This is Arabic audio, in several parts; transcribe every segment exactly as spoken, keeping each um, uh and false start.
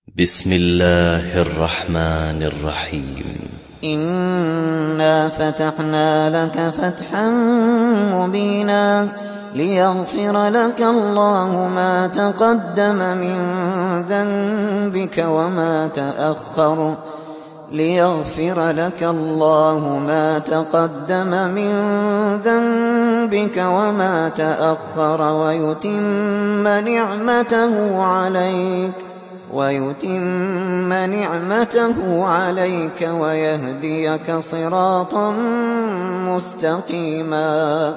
بسم الله الرحمن الرحيم. إنا فتحنا لك فتحا مبينا ليغفر لك الله ما تقدم من ذنبك وما تأخر ليغفر لك الله ما تقدم من ذنبك وما تأخر ويتم نعمته عليك ويتم نعمته عليك ويهديك صراطا مستقيما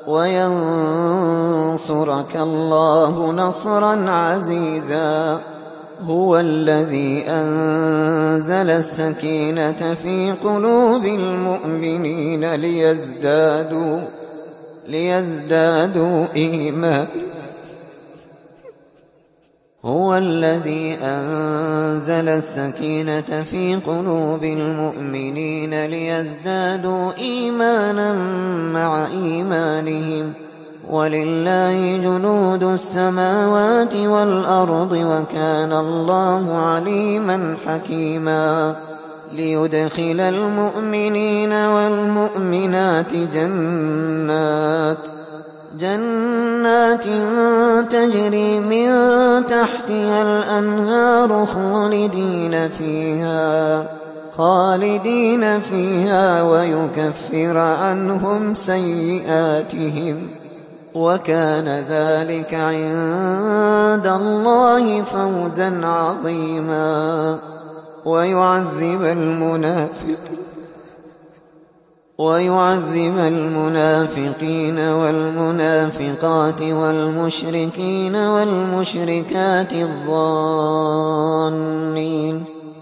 وينصرك الله نصرا عزيزا. هو الذي أنزل السكينة في قلوب المؤمنين ليزدادوا ليزدادوا إيمانا هو الذي أنزل السكينة في قلوب المؤمنين ليزدادوا إيمانا مع إيمانهم ولله جنود السماوات والأرض وكان الله عليما حكيما. ليدخل المؤمنين والمؤمنات جنات جنات تجري من تحتها الأنهار خالدين فيها خالدين فيها ويكفر عنهم سيئاتهم وكان ذلك عند الله فوزا عظيما. ويعذب المنافقين ويعذب المنافقين والمنافقات والمشركين والمشركات الظانين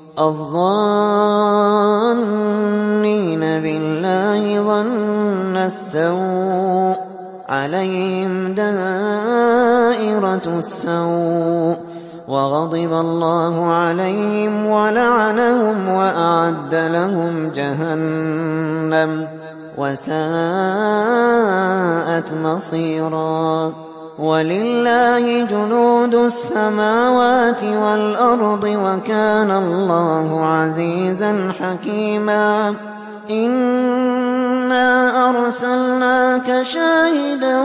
الظانين بالله ظن السوء عليهم دائرة السوء وغضب الله عليهم ولعنهم وأعد لهم جهنم وساءت مصيرا. ولله جنود السماوات والأرض وكان الله عزيزا حكيما. إنا أرسلناك شاهدا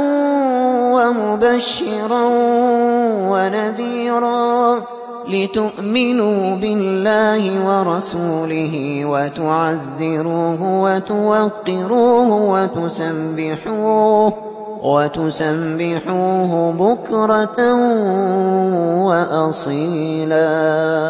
ومبشرا ونذيرا لتؤمنوا بالله ورسوله وتعزروه وتوقروه وتسبحوه وتسبحوه بكرة وأصيلا.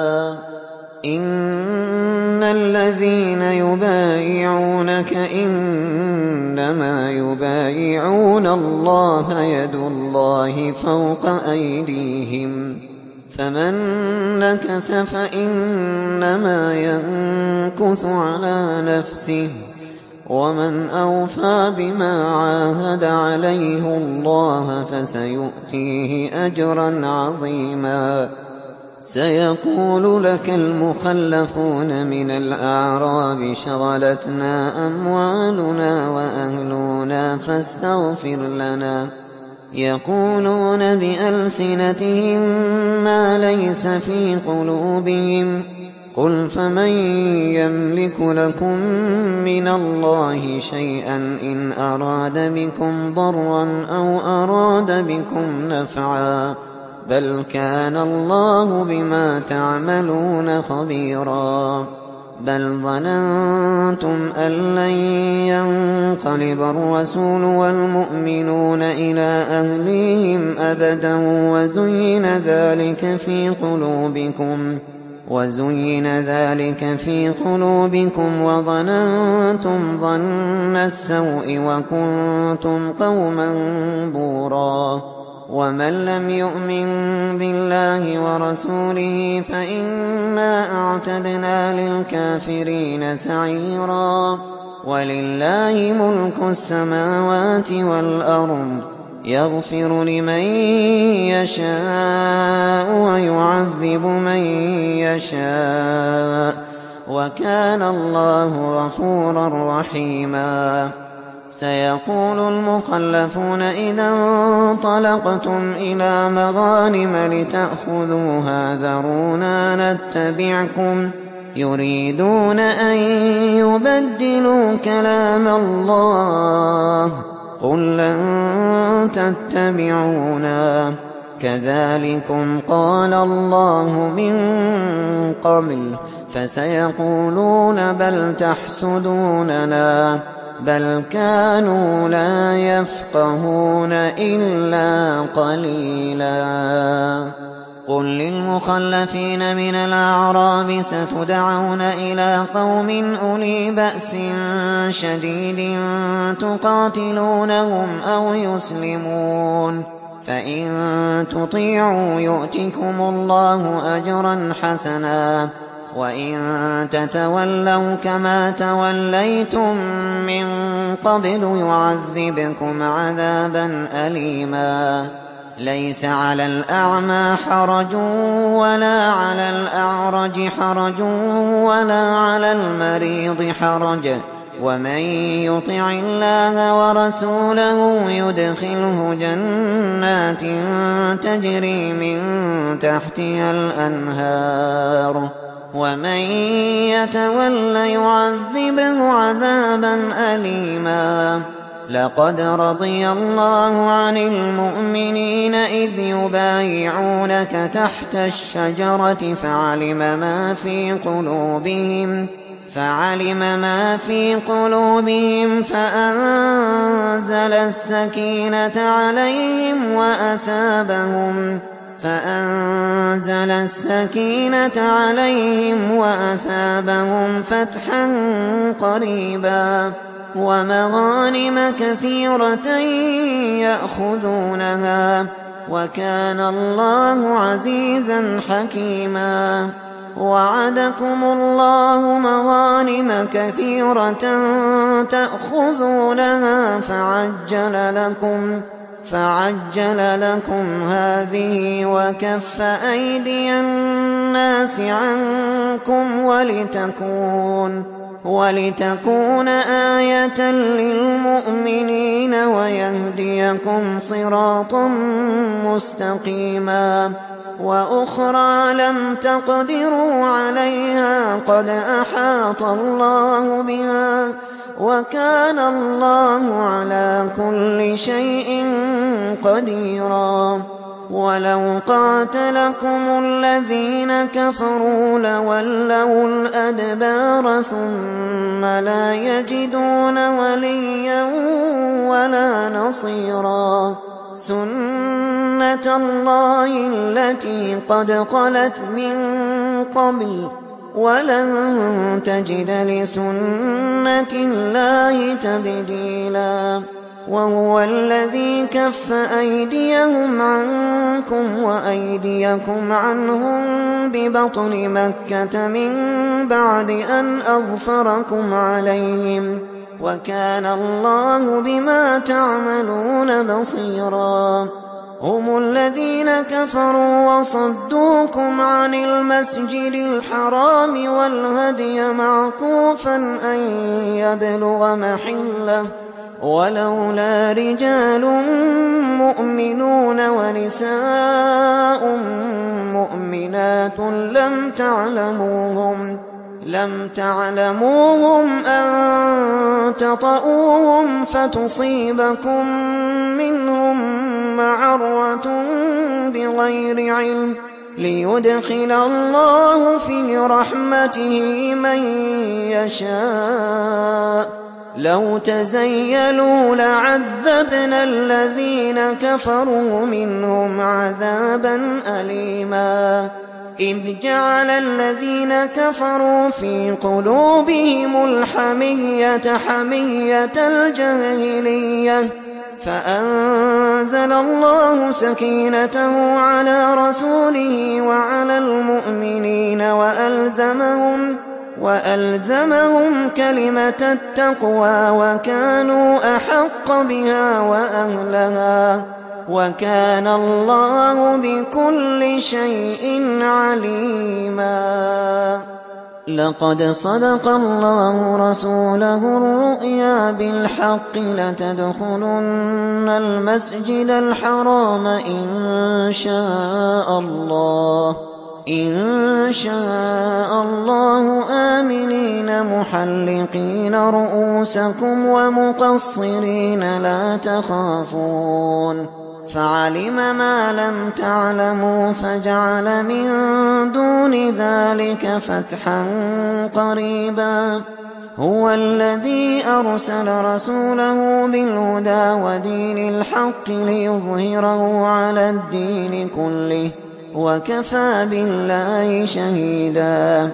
إن الذين يبايعونك إنما يبايعون الله يد الله فوق أيديهم فمن نكث فإنما ينكث على نفسه ومن أوفى بما عاهد عليه الله فسيؤتيه أجرا عظيما. سيقول لك المخلفون من الأعراب شغلتنا أموالنا وأهلنا فاستغفر لنا يقولون بألسنتهم ما ليس في قلوبهم قل فمن يملك لكم من الله شيئا إن أراد بكم ضرا أو أراد بكم نفعا بل كان الله بما تعملون خبيرا. بل ظننتم أن لن ينقلب الرسول والمؤمنون إلى أهليهم أبدا وزين ذلك في قلوبكم وزين ذلك في قلوبكم وظننتم ظن السوء وكنتم قوما بورا. ومن لم يؤمن بالله ورسوله فإنا أعتدنا للكافرين سعيرا. ولله ملك السماوات والأرض يغفر لمن يشاء ويعذب من يشاء وكان الله غفورا رحيما. سيقول المخلفون إذا انطلقتم إلى مغانم لتأخذوها ذرونا نتبعكم يريدون أن يبدلوا كلام الله قل لن تتبعونا كذلكم قال الله من قبل فسيقولون بل تحسدوننا بل كانوا لا يفقهون إلا قليلا قل للمخلفين من الأعراب ستدعون إلى قوم أولي بأس شديد تقاتلونهم أو يسلمون فإن تطيعوا يؤتكم الله أجرا حسنا وإن تتولوا كما توليتم من قبل يعذبكم عذابا أليما ليس على الأعمى حرج ولا على الأعرج حرج ولا على المريض حرج ومن يطع الله ورسوله يدخله جنات تجري من تحتها الأنهار ومن يتول يعذبه عذابا أليما لقد رضي الله عن المؤمنين إذ يبايعونك تحت الشجرة فعلم ما في قلوبهم فعلم ما في قلوبهم فأنزل السكينة عليهم وأثابهم فأنزل السكينة عليهم وأثابهم فتحا قريبا ومغانم كثيرة يأخذونها وكان الله عزيزا حكيما وعدكم الله مغانم كثيرة تأخذونها فعجل لكم فعجل لكم هذه وكف أيدي الناس عنكم ولتكون ولتكون آية للمؤمنين ويهديكم صراطا مستقيما وأخرى لم تقدروا عليها قد أحاط الله بها وكان الله على كل شيء قديرا ولو قاتلكم الذين كفروا لولوا الأدبار ثم لا يجدون وليا ولا نصيرا سنة الله التي قد خلت من قبل ولن تجد لسنة الله تبديلا وهو الذي كف أيديهم عنكم وأيديكم عنهم ببطن مكة من بعد أن أظفركم عليهم وكان الله بما تعملون بصيرا هم الذين كفروا وصدوكم عن المسجد الحرام والهدي معكوفا أن يبلغ محله ولولا رجال مؤمنون ونساء مؤمنات لم تعلموهم لم تعلموهم أن تطؤوهم فتصيبكم منهم معرة بغير علم ليدخل الله في رحمته من يشاء لو تزيلوا لعذبنا الذين كفروا منهم عذابا أليما إذ جعل الذين كفروا في قلوبهم الحمية حمية الجاهلية فأنزل الله سكينته على رسوله وعلى المؤمنين وألزمهم وألزمهم كلمة التقوى وكانوا أحق بها وأهلها وكان الله بكل شيء عليما لقد صدق الله رسوله الرؤيا بالحق لتدخلن المسجد الحرام إن شاء الله إن شاء الله آمنين محلقين رؤوسكم ومقصرين لا تخافون فعلم ما لم تعلموا فجعل من دون ذلك فتحا قريبا هو الذي أرسل رسوله بالهدى ودين الحق ليظهره على الدين كله وكفى بالله شهيدا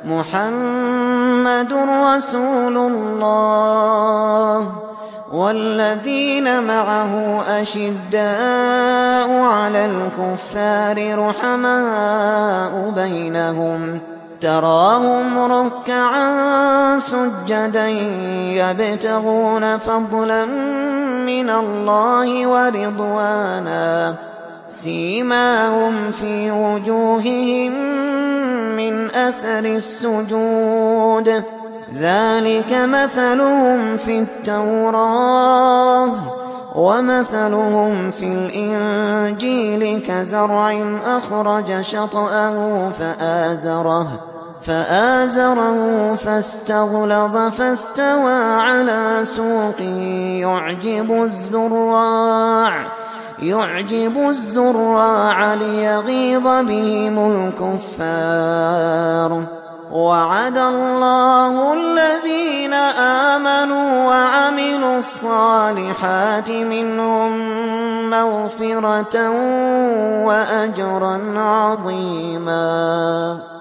محمد رسول الله والذين معه أشداء على الكفار رحماء بينهم تراهم ركعا سجدا يبتغون فضلا من الله ورضوانا سيماهم في وجوههم من أثر السجود ذلك مثلهم في التوراة ومثلهم في الإنجيل كزرع أخرج شطأه فآزره فآزره فاستغلظ فاستوى على سوقه يعجب الزراع يعجب الزراع ليغيظ بهم الكفار وعد الله الذين آمنوا وعملوا الصالحات منهم مغفرة وأجرا عظيما.